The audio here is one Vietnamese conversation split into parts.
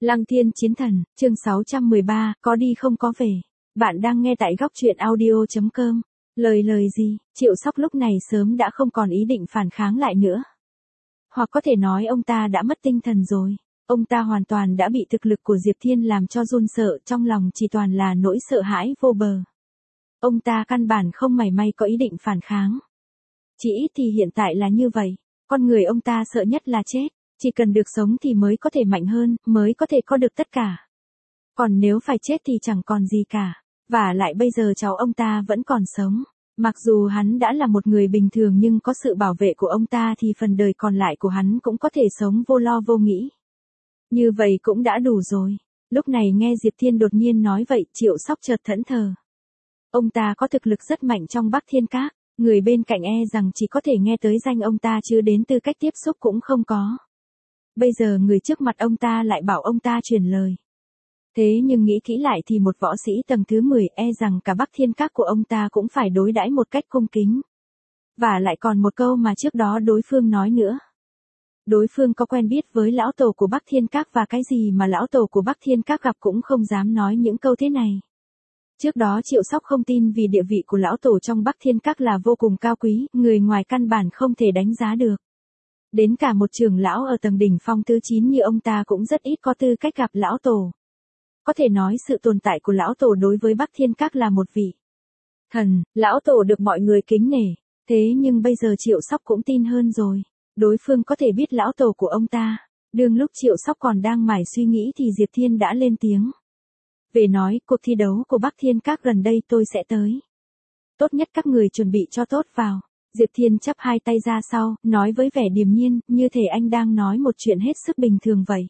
Lăng Thiên Chiến Thần, chương 613, có đi không có về. Bạn đang nghe tại góc truyện audio.com. Lời gì, Triệu Sóc lúc này sớm đã không còn ý định phản kháng lại nữa. Hoặc có thể nói ông ta đã mất tinh thần rồi. Ông ta hoàn toàn đã bị thực lực của Diệp Thiên làm cho run sợ, trong lòng chỉ toàn là nỗi sợ hãi vô bờ. Ông ta căn bản không mảy may có ý định phản kháng. Chỉ ít thì hiện tại là như vậy. Con người ông ta sợ nhất là chết. Chỉ cần được sống thì mới có thể mạnh hơn, mới có thể có được tất cả. Còn nếu phải chết thì chẳng còn gì cả. Và lại bây giờ cháu ông ta vẫn còn sống. Mặc dù hắn đã là một người bình thường nhưng có sự bảo vệ của ông ta thì phần đời còn lại của hắn cũng có thể sống vô lo vô nghĩ. Như vậy cũng đã đủ rồi. Lúc này nghe Diệp Thiên đột nhiên nói vậy, Triệu Sóc chợt thẫn thờ. Ông ta có thực lực rất mạnh trong Bắc Thiên Các. Người bên cạnh rằng chỉ có thể nghe tới danh ông ta chứ đến tư cách tiếp xúc cũng không có. Bây giờ người trước mặt ông ta lại bảo ông ta truyền lời. Thế nhưng nghĩ kỹ lại thì một võ sĩ tầng thứ 10 rằng cả Bắc Thiên Các của ông ta cũng phải đối đãi một cách cung kính. Và lại còn một câu mà trước đó đối phương nói nữa. Đối phương có quen biết với lão tổ của Bắc Thiên Các và cái gì mà lão tổ của Bắc Thiên Các gặp cũng không dám nói những câu thế này. Trước đó Triệu Sóc không tin vì địa vị của lão tổ trong Bắc Thiên Các là vô cùng cao quý, người ngoài căn bản không thể đánh giá được. Đến cả một trưởng lão ở tầng đỉnh phong thứ 9 như ông ta cũng rất ít có tư cách gặp lão tổ. Có thể nói sự tồn tại của lão tổ đối với Bắc Thiên Các là một vị thần, lão tổ được mọi người kính nể. Thế nhưng bây giờ Triệu Sóc cũng tin hơn rồi. Đối phương có thể biết lão tổ của ông ta. Đương lúc Triệu Sóc còn đang mải suy nghĩ thì Diệp Thiên đã lên tiếng. Về nói, cuộc thi đấu của Bắc Thiên Các gần đây tôi sẽ tới. Tốt nhất các người chuẩn bị cho tốt vào. Diệp Thiên chắp hai tay ra sau, nói với vẻ điềm nhiên, như thể anh đang nói một chuyện hết sức bình thường vậy.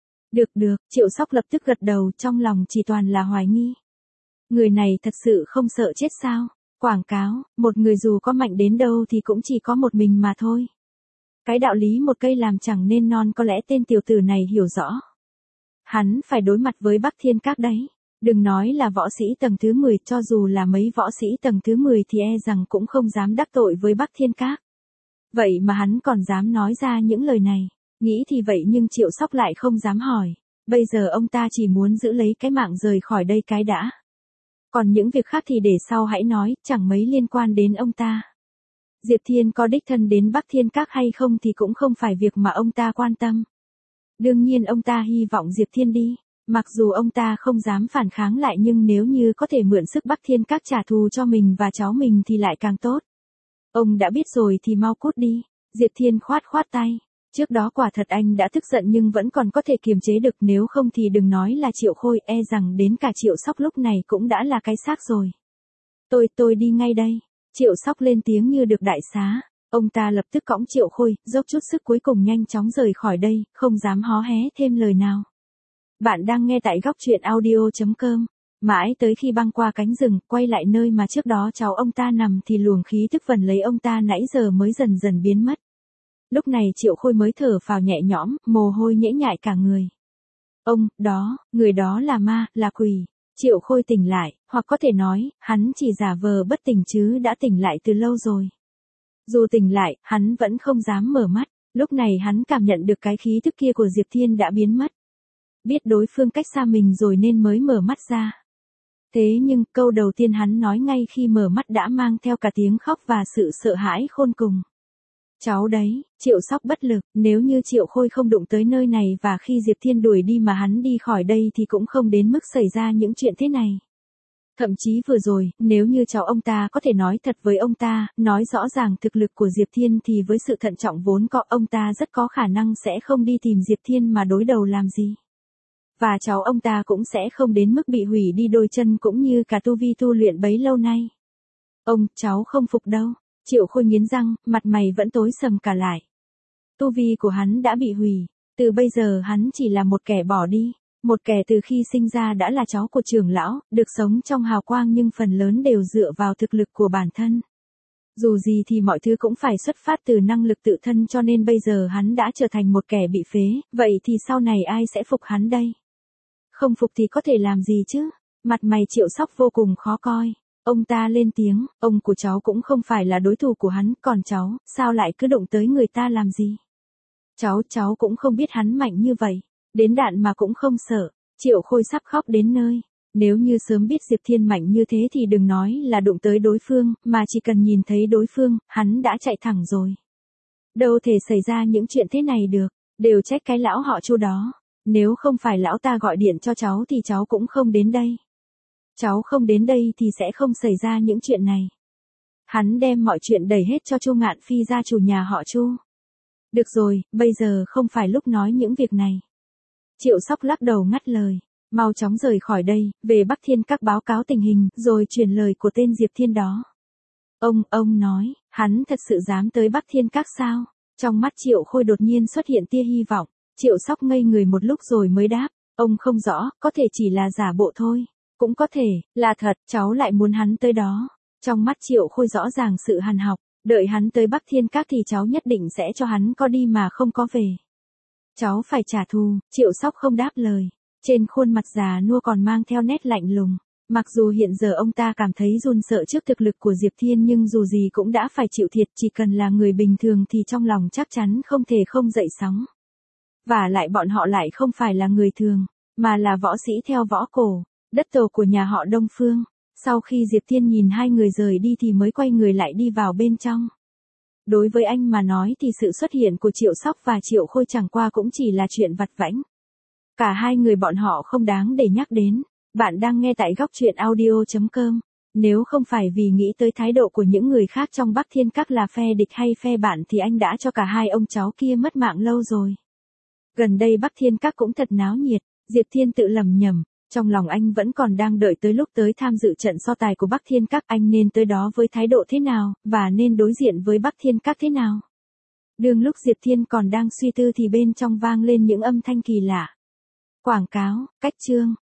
Được, Triệu Sóc lập tức gật đầu, trong lòng chỉ toàn là hoài nghi. Người này thật sự không sợ chết sao? Quảng cáo, một người dù có mạnh đến đâu thì cũng chỉ có một mình mà thôi. Cái đạo lý một cây làm chẳng nên non có lẽ tên tiểu tử này hiểu rõ. Hắn phải đối mặt với Bắc Thiên Các đấy. Đừng nói là võ sĩ tầng thứ 10, cho dù là mấy võ sĩ tầng thứ 10 thì rằng cũng không dám đắc tội với Bắc Thiên Các. Vậy mà hắn còn dám nói ra những lời này. Nghĩ thì vậy nhưng Triệu Sóc lại không dám hỏi. Bây giờ ông ta chỉ muốn giữ lấy cái mạng rời khỏi đây cái đã. Còn những việc khác thì để sau hãy nói, chẳng mấy liên quan đến ông ta. Diệp Thiên có đích thân đến Bắc Thiên Các hay không thì cũng không phải việc mà ông ta quan tâm. Đương nhiên ông ta hy vọng Diệp Thiên đi. Mặc dù ông ta không dám phản kháng lại nhưng nếu như có thể mượn sức Bắc Thiên Các trả thù cho mình và cháu mình thì lại càng tốt. Ông đã biết rồi thì mau cút đi. Diệp Thiên khoát tay. Trước đó quả thật anh đã tức giận nhưng vẫn còn có thể kiềm chế được, nếu không thì đừng nói là Triệu Khôi, rằng đến cả Triệu Sóc lúc này cũng đã là cái xác rồi. Tôi đi ngay đây. Triệu Sóc lên tiếng như được đại xá. Ông ta lập tức cõng Triệu Khôi, dốc chút sức cuối cùng nhanh chóng rời khỏi đây, không dám hó hé thêm lời nào. Bạn đang nghe tại góc truyện audio.com. Mãi tới khi băng qua cánh rừng, quay lại nơi mà trước đó cháu ông ta nằm thì luồng khí tức vần lấy ông ta nãy giờ mới dần dần biến mất. Lúc này Triệu Khôi mới thở phào nhẹ nhõm, mồ hôi nhễ nhại cả người. Người đó là ma, là quỷ. Triệu Khôi tỉnh lại, hoặc có thể nói, hắn chỉ giả vờ bất tỉnh chứ đã tỉnh lại từ lâu rồi. Dù tỉnh lại, hắn vẫn không dám mở mắt. Lúc này hắn cảm nhận được cái khí tức kia của Diệp Thiên đã biến mất. Biết đối phương cách xa mình rồi nên mới mở mắt ra. Thế nhưng câu đầu tiên hắn nói ngay khi mở mắt đã mang theo cả tiếng khóc và sự sợ hãi khôn cùng. Cháu đấy, Triệu Sóc bất lực, nếu như Triệu Khôi không đụng tới nơi này và khi Diệp Thiên đuổi đi mà hắn đi khỏi đây thì cũng không đến mức xảy ra những chuyện thế này. Thậm chí vừa rồi, nếu như cháu ông ta có thể nói thật với ông ta, nói rõ ràng thực lực của Diệp Thiên thì với sự thận trọng vốn có ông ta rất có khả năng sẽ không đi tìm Diệp Thiên mà đối đầu làm gì. Và cháu ông ta cũng sẽ không đến mức bị hủy đi đôi chân cũng như cả tu vi tu luyện bấy lâu nay. Cháu không phục đâu. Triệu Khôi nghiến răng, mặt mày vẫn tối sầm cả lại. Tu vi của hắn đã bị hủy. Từ bây giờ hắn chỉ là một kẻ bỏ đi. Một kẻ từ khi sinh ra đã là cháu của trưởng lão, được sống trong hào quang nhưng phần lớn đều dựa vào thực lực của bản thân. Dù gì thì mọi thứ cũng phải xuất phát từ năng lực tự thân cho nên bây giờ hắn đã trở thành một kẻ bị phế, vậy thì sau này ai sẽ phục hắn đây? Không phục thì có thể làm gì chứ? Mặt mày Triệu Sóc vô cùng khó coi. Ông ta lên tiếng, ông của cháu cũng không phải là đối thủ của hắn, còn cháu, sao lại cứ đụng tới người ta làm gì? Cháu cũng không biết hắn mạnh như vậy. Đến đạn mà cũng không sợ, Triệu Khôi sắp khóc đến nơi. Nếu như sớm biết Diệp Thiên mạnh như thế thì đừng nói là đụng tới đối phương, mà chỉ cần nhìn thấy đối phương, hắn đã chạy thẳng rồi. Đâu thể xảy ra những chuyện thế này được, đều trách cái lão họ Chu đó. Nếu không phải lão ta gọi điện cho cháu thì cháu cũng không đến đây. Cháu không đến đây thì sẽ không xảy ra những chuyện này. Hắn đem mọi chuyện đẩy hết cho Chu Ngạn Phi gia chủ nhà họ Chu. Được rồi, bây giờ không phải lúc nói những việc này. Triệu Sóc lắc đầu ngắt lời. Mau chóng rời khỏi đây, về Bắc Thiên Các báo cáo tình hình, rồi truyền lời của tên Diệp Thiên đó. Ông nói, hắn thật sự dám tới Bắc Thiên Các sao? Trong mắt Triệu Khôi đột nhiên xuất hiện tia hy vọng. Triệu Sóc ngây người một lúc rồi mới đáp. Ông không rõ, có thể chỉ là giả bộ thôi. Cũng có thể, là thật, cháu lại muốn hắn tới đó. Trong mắt Triệu Khôi rõ ràng sự hằn học. Đợi hắn tới Bắc Thiên Các thì cháu nhất định sẽ cho hắn có đi mà không có về. Cháu phải trả thù, Triệu Sóc không đáp lời. Trên khuôn mặt già nua còn mang theo nét lạnh lùng. Mặc dù hiện giờ ông ta cảm thấy run sợ trước thực lực của Diệp Thiên nhưng dù gì cũng đã phải chịu thiệt, chỉ cần là người bình thường thì trong lòng chắc chắn không thể không dậy sóng. Và lại bọn họ lại không phải là người thường, mà là võ sĩ theo võ cổ, đất tổ của nhà họ Đông Phương. Sau khi Diệp Thiên nhìn hai người rời đi thì mới quay người lại đi vào bên trong. Đối với anh mà nói thì sự xuất hiện của Triệu Sóc và Triệu Khôi chẳng qua cũng chỉ là chuyện vặt vãnh. Cả hai người bọn họ không đáng để nhắc đến. Bạn đang nghe tại góc truyện audio.com. Nếu không phải vì nghĩ tới thái độ của những người khác trong Bắc Thiên Các là phe địch hay phe bạn thì anh đã cho cả hai ông cháu kia mất mạng lâu rồi. Gần đây Bắc Thiên Các cũng thật náo nhiệt, Diệp Thiên tự lầm nhầm. Trong lòng anh vẫn còn đang đợi tới lúc tới tham dự trận so tài của Bắc Thiên Các, anh nên tới đó với thái độ thế nào, và nên đối diện với Bắc Thiên Các thế nào. Đương lúc Diệp Thiên còn đang suy tư thì bên trong vang lên những âm thanh kỳ lạ. Quảng cáo, cách chương,